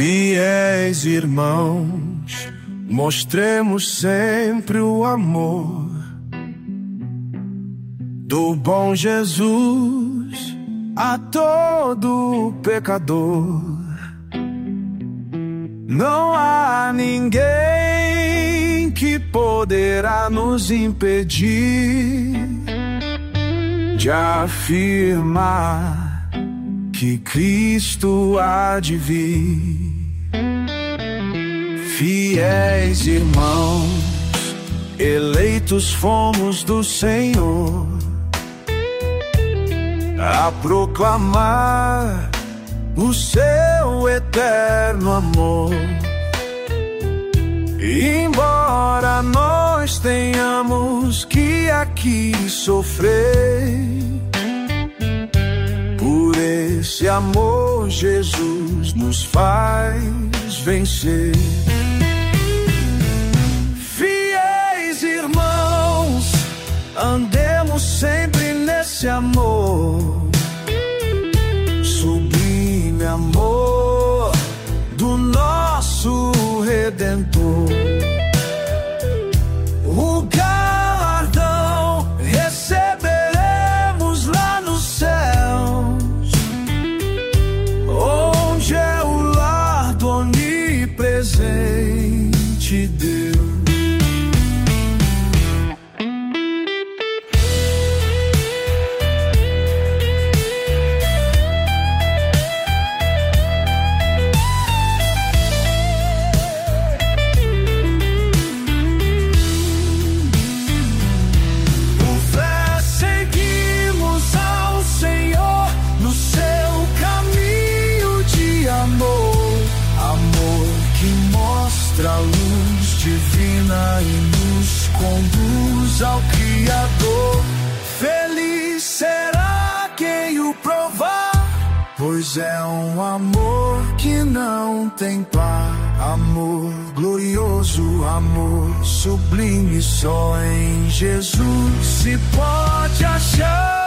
Fiéis irmãos, mostremos sempre o amor do bom Jesus a todo pecador. Não há ninguém que poderá nos impedir de afirmar que Cristo há de vir. Fiéis irmãos, eleitos fomos do Senhor, a proclamar o seu eterno amor. Embora nós tenhamos que aqui sofrer, por esse amor Jesus nos faz vencer. Fiéis irmãos, andemos sempre nesse amor, sublime amor do nosso Redentor. O galardão receberemos lá nos céus, onde é o lar do onipresente Deus. A luz divina e nos conduz ao Criador. Feliz será quem o provar, pois é um amor que não tem par. Amor glorioso, amor sublime, só em Jesus se pode achar.